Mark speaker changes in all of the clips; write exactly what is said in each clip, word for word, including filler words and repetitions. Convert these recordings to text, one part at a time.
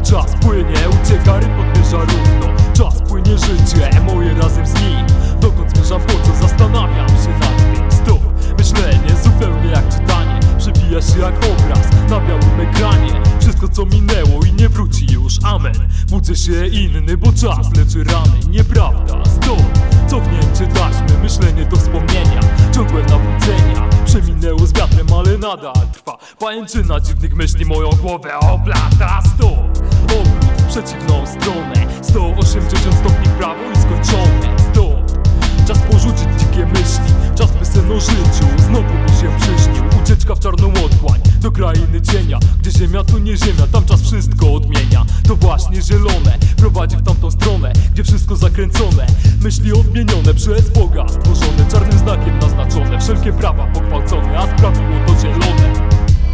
Speaker 1: czas płynie, ucieka, ryb odmierza równo. Czas płynie, życie moje razem z nim. Dokąd zmierzam, po co? Zastanawiam się nad tym. Stop, myślenie zupełnie jak czytanie. Przewija się jak obraz na białym ekranie. Wszystko co minęło i nie wróci już, amen. Budzę się inny, bo czas leczy rany. Nieprawda, stop, cofnięcie taśmy. Myślenie to wspomnienia, ciągłe nawrócenia. Przeminęło z wiatrem, ale nadal trwa. Pajęczyna dziwnych myśli moją głowę oplata. Stop, obrót w przeciwną stronę. sto osiemdziesiąt stopni w prawo i skończone. Stop, czas porzucić dzikie myśli. Czas by sen o życiu znowu mi się przyśnił. Ucieczka w czarną otchłań, do krainy cienia. Gdzie ziemia to nie ziemia, tam czas wszystko odmienia. To właśnie zielone prowadzi w tamtą stronę, gdzie wszystko zakręcone. Myśli odmienione przez Boga, stworzone czarnym znakiem naznaczone. Wszelkie prawa pogwałcone, a sprawiło to zielone.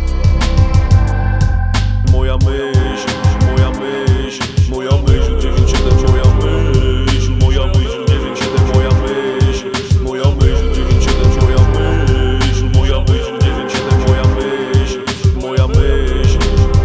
Speaker 2: Moja myśl, moja myśl, moja myśl dziewięć siedem, moja myśl, moja myśl dziewięć siedem, moja myśl, moja myśl dziewięć siedem, moja myśl, moja myśl dziewięć siedem, moja myśl, moja myśl.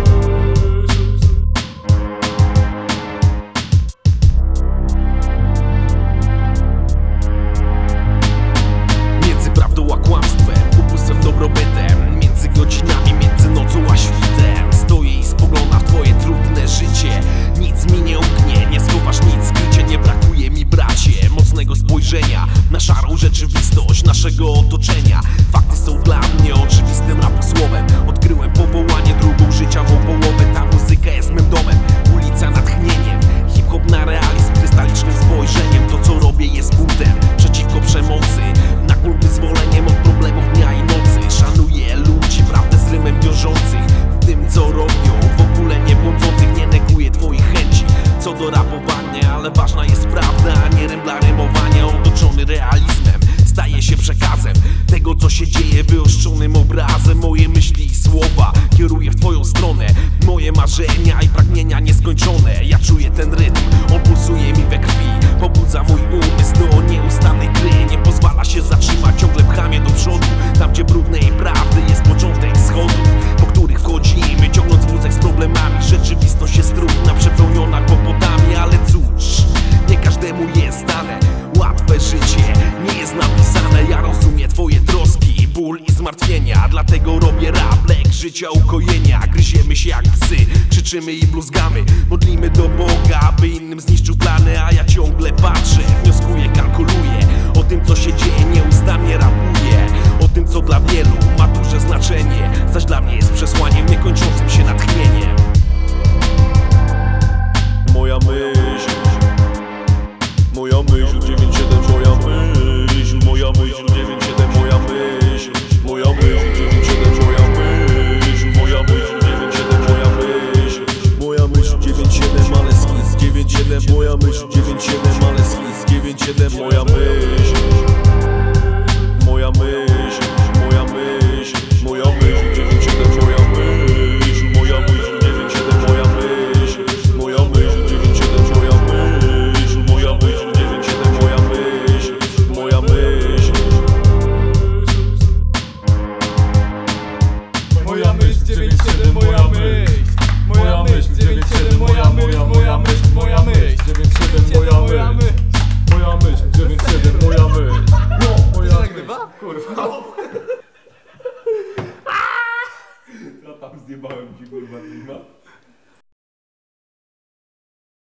Speaker 2: Między prawdą a kłamstwem, ubóstwem, dobrobytem, między godzinami, między nocą a świtem. Stoję i spoglądam w twoje trudne życie. Nic mi nie umknie, nie schowasz nic skrycie. Nie brakuje mi, bracie, mocnego spojrzenia na szarą rzeczywistość naszego otoczenia. Fakty są dla mnie oczywistym rapu słowem. Odkryłem powołanie, drugą życiową połowę. Ta muzyka jest mym domem, ulica natchnieniem. Hip-hop na realizm, krystalicznym spojrzeniem. To co robię jest buntem przeciwko przemocy, nagłym wyzwoleniem od problemów dnia i nocy. Szanuję ludzi, prawdę z rymem wiążących w tym co robią, w ogóle nie błądzących. Nie neguję twoich chęci co do rapowania, ale ważna jest prawda, a nie rym dla rymowania. Otoczony realizmem staje się przekazem tego co się dzieje, wyostrzonym obrazem. Moje myśli i słowa kieruję w twoją stronę. Moje marzenia i pragnienia nieskończone. Ja czuję ten rytm, on pulsuje mi we krwi. Pobudza mój umysł do nieustannej gry. Nie pozwala się zatrzymać, ciągle pcha mnie do przodu. Tam gdzie brudnej prawdy jest początek schodów, po których wchodzimy, ciągnąc wózek z problemami. Rzeczywistość jest trudna, przepełniona kłopotami, ale cóż, nie każdemu jest dane. Łatwe życie nie jest napisane. Ja rozumiem twoje troski, ból i zmartwienia, dlatego robię rap, lek życia ukojenia. Gryziemy się jak psy, krzyczymy i bluzgamy. Modlimy do Boga, aby innym zniszczył plany. A ja ciągle patrzę, wnioskuję, kalkuluję o tym co się dzieje, nieustannie rapuję.